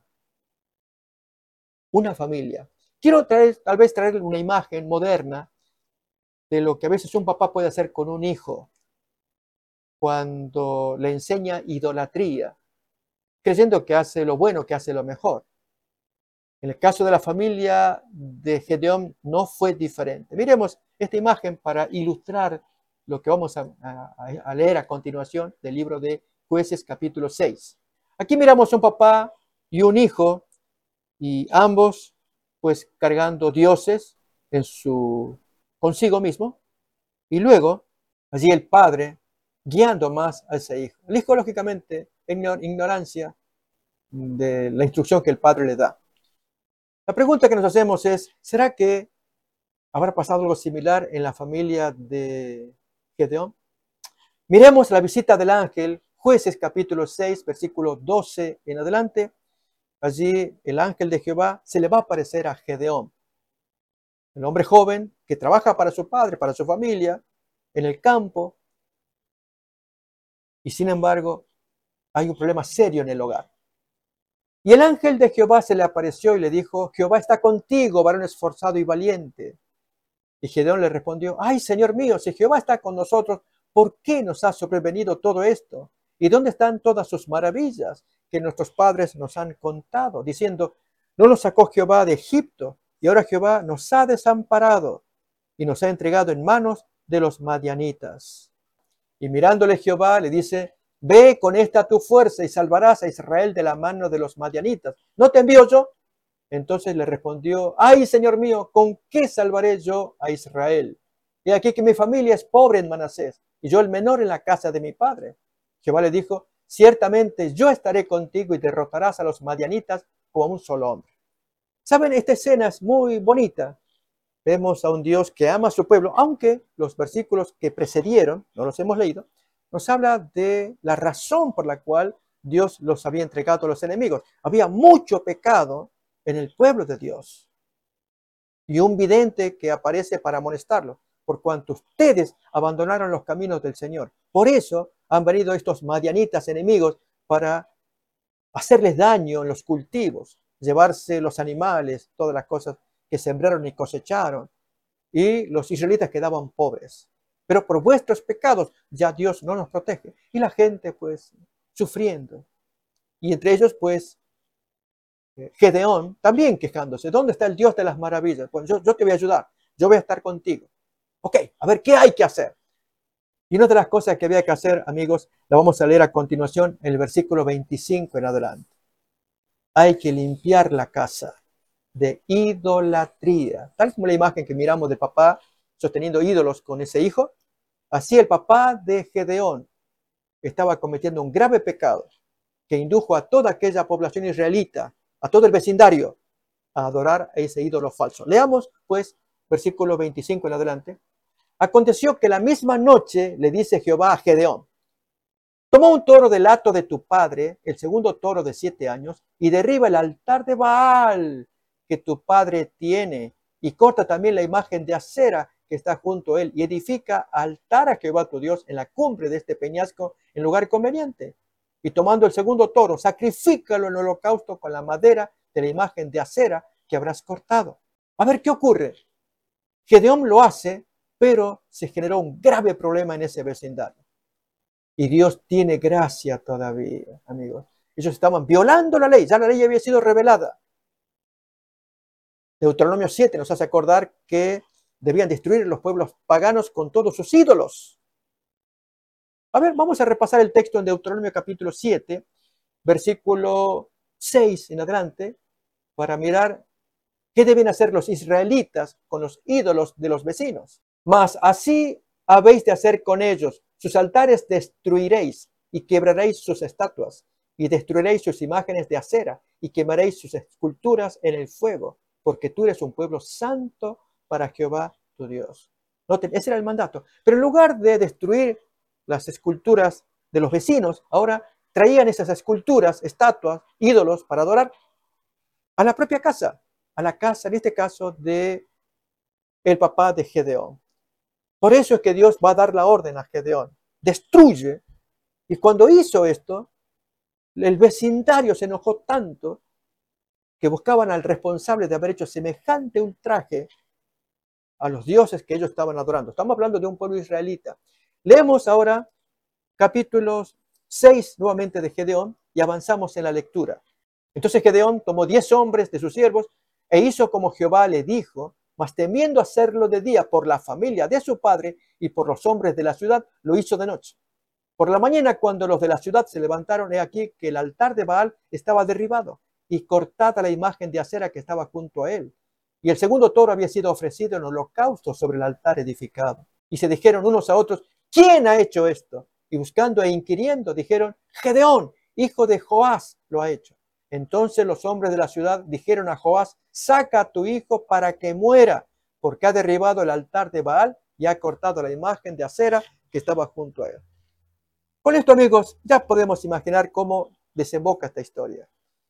una familia. Quiero tal vez traer una imagen moderna de lo que a veces un papá puede hacer con un hijo cuando le enseña idolatría, creyendo que hace lo bueno, que hace lo mejor. En el caso de la familia de Gedeón no fue diferente. Miremos esta imagen para ilustrar lo que vamos a leer a continuación del libro de Jueces capítulo 6. Aquí miramos un papá y un hijo, y ambos pues cargando dioses consigo mismo, y luego allí el padre guiando más a ese hijo. El hijo lógicamente en ignorancia de la instrucción que el padre le da. La pregunta que nos hacemos es, ¿será que habrá pasado algo similar en la familia de Gedeón? Miremos la visita del ángel, Jueces capítulo 6, versículo 12 en adelante. Allí el ángel de Jehová se le va a aparecer a Gedeón, el hombre joven que trabaja para su padre, para su familia, en el campo, y sin embargo hay un problema serio en el hogar. Y el ángel de Jehová se le apareció y le dijo: Jehová está contigo, varón esforzado y valiente. Y Gedeón le respondió: ay, Señor mío, si Jehová está con nosotros, ¿por qué nos ha sobrevenido todo esto? ¿Y dónde están todas sus maravillas que nuestros padres nos han contado? Diciendo: no nos sacó Jehová de Egipto, y ahora Jehová nos ha desamparado y nos ha entregado en manos de los madianitas. Y mirándole Jehová le dice: ve con esta tu fuerza y salvarás a Israel de la mano de los madianitas. ¿No te envío yo? Entonces le respondió: ay, Señor mío, ¿con qué salvaré yo a Israel? He aquí que mi familia es pobre en Manasés, y yo el menor en la casa de mi padre. Jehová le dijo: ciertamente yo estaré contigo y derrotarás a los madianitas como un solo hombre. ¿Saben? Esta escena es muy bonita. Vemos a un Dios que ama a su pueblo, aunque los versículos que precedieron, no los hemos leído, nos habla de la razón por la cual Dios los había entregado a los enemigos. Había mucho pecado en el pueblo de Dios. Y un vidente que aparece para amonestarlo, por cuanto ustedes abandonaron los caminos del Señor. Por eso han venido estos madianitas enemigos para hacerles daño en los cultivos, llevarse los animales, todas las cosas que sembraron y cosecharon. Y los israelitas quedaban pobres. Pero por vuestros pecados ya Dios no nos protege. Y la gente pues sufriendo. Y entre ellos pues Gedeón también quejándose. ¿Dónde está el Dios de las maravillas? Pues yo te voy a ayudar, yo voy a estar contigo. Ok, a ver, ¿qué hay que hacer? Y una de las cosas que había que hacer, amigos, la vamos a leer a continuación en el versículo 25 en adelante. Hay que limpiar la casa de idolatría. Tal como la imagen que miramos del papá sosteniendo ídolos con ese hijo, así el papá de Gedeón estaba cometiendo un grave pecado que indujo a toda aquella población israelita, a todo el vecindario, a adorar a ese ídolo falso. Leamos, pues, versículo 25 en adelante. Aconteció que la misma noche le dice Jehová a Gedeón: toma un toro del hato de tu padre, el segundo toro de 7 años, y derriba el altar de Baal que tu padre tiene, y corta también la imagen de Acera que está junto a él, y edifica altar a Jehová tu Dios en la cumbre de este peñasco en lugar conveniente. Y tomando el segundo toro, sacrifícalo en holocausto con la madera de la imagen de acera que habrás cortado. A ver qué ocurre. Gedeón lo hace, pero se generó un grave problema en ese vecindario. Y Dios tiene gracia todavía, amigos. Ellos estaban violando la ley, ya la ley había sido revelada. Deuteronomio 7 nos hace acordar que debían destruir los pueblos paganos con todos sus ídolos. A ver, vamos a repasar el texto en Deuteronomio capítulo 7, versículo 6 en adelante, para mirar qué deben hacer los israelitas con los ídolos de los vecinos. Mas así habéis de hacer con ellos. Sus altares destruiréis y quebraréis sus estatuas y destruiréis sus imágenes de acera y quemaréis sus esculturas en el fuego, porque tú eres un pueblo santo para Jehová tu Dios. Noten, ese era el mandato. Pero en lugar de destruir las esculturas de los vecinos, ahora traían esas esculturas, estatuas, ídolos para adorar a la propia casa, a la casa, en este caso, de el papá de Gedeón. Por eso es que Dios va a dar la orden a Gedeón. Destruye. Y cuando hizo esto, el vecindario se enojó tanto que buscaban al responsable de haber hecho semejante ultraje a los dioses que ellos estaban adorando. Estamos hablando de un pueblo israelita. Leemos ahora capítulos 6 nuevamente de Gedeón y avanzamos en la lectura. Entonces Gedeón tomó 10 hombres de sus siervos e hizo como Jehová le dijo, mas temiendo hacerlo de día por la familia de su padre y por los hombres de la ciudad, lo hizo de noche. Por la mañana, cuando los de la ciudad se levantaron, he aquí que el altar de Baal estaba derribado y cortada la imagen de acera que estaba junto a él. Y el segundo toro había sido ofrecido en holocausto sobre el altar edificado. Y se dijeron unos a otros, ¿quién ha hecho esto? Y buscando e inquiriendo, dijeron, Gedeón, hijo de Joás, lo ha hecho. Entonces los hombres de la ciudad dijeron a Joás, saca a tu hijo para que muera, porque ha derribado el altar de Baal y ha cortado la imagen de acera que estaba junto a él. Con esto, amigos, ya podemos imaginar cómo desemboca esta historia.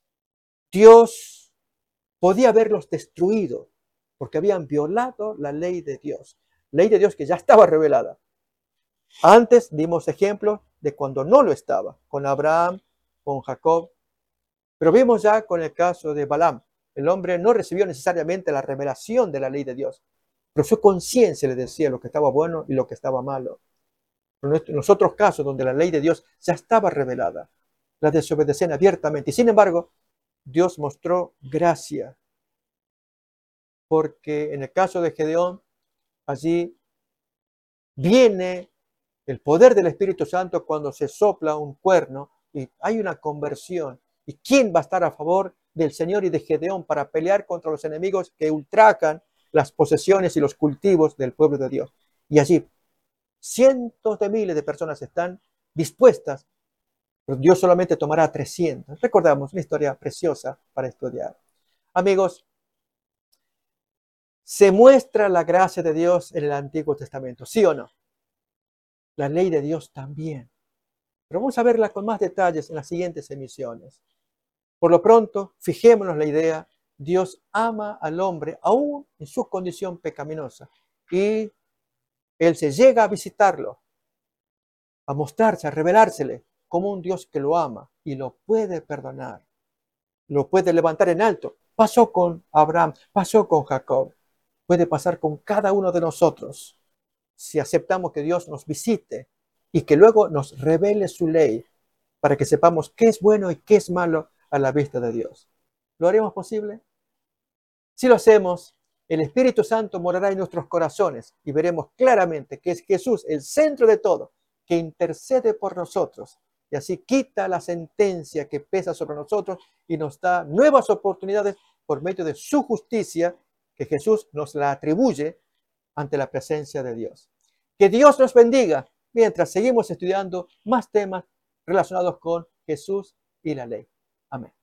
Dios podía haberlos destruido porque habían violado la ley de Dios que ya estaba revelada. Antes dimos ejemplos de cuando no lo estaba, con Abraham, con Jacob, pero vimos ya con el caso de Balaam. El hombre no recibió necesariamente la revelación de la ley de Dios, pero su conciencia le decía lo que estaba bueno y lo que estaba malo. Pero en los otros casos donde la ley de Dios ya estaba revelada, la desobedecían abiertamente. Y sin embargo, Dios mostró gracia, porque en el caso de Gedeón, allí viene el poder del Espíritu Santo cuando se sopla un cuerno y hay una conversión. ¿Y quién va a estar a favor del Señor y de Gedeón para pelear contra los enemigos que ultrajan las posesiones y los cultivos del pueblo de Dios? Y allí cientos de miles de personas están dispuestas, pero Dios solamente tomará a 300. Recordamos una historia preciosa para estudiar. Amigos, se muestra la gracia de Dios en el Antiguo Testamento, ¿sí o no? La ley de Dios también. Pero vamos a verla con más detalles en las siguientes emisiones. Por lo pronto, fijémonos la idea, Dios ama al hombre aún en su condición pecaminosa y Él se llega a visitarlo, a mostrarse, a revelársele como un Dios que lo ama y lo puede perdonar, lo puede levantar en alto. Pasó con Abraham, pasó con Jacob, puede pasar con cada uno de nosotros si aceptamos que Dios nos visite y que luego nos revele su ley para que sepamos qué es bueno y qué es malo a la vista de Dios. ¿Lo haremos posible? Si lo hacemos, el Espíritu Santo morará en nuestros corazones y veremos claramente que es Jesús el centro de todo, que intercede por nosotros y así quita la sentencia que pesa sobre nosotros y nos da nuevas oportunidades por medio de su justicia que Jesús nos la atribuye ante la presencia de Dios. Que Dios nos bendiga mientras seguimos estudiando más temas relacionados con Jesús y la ley. Amén.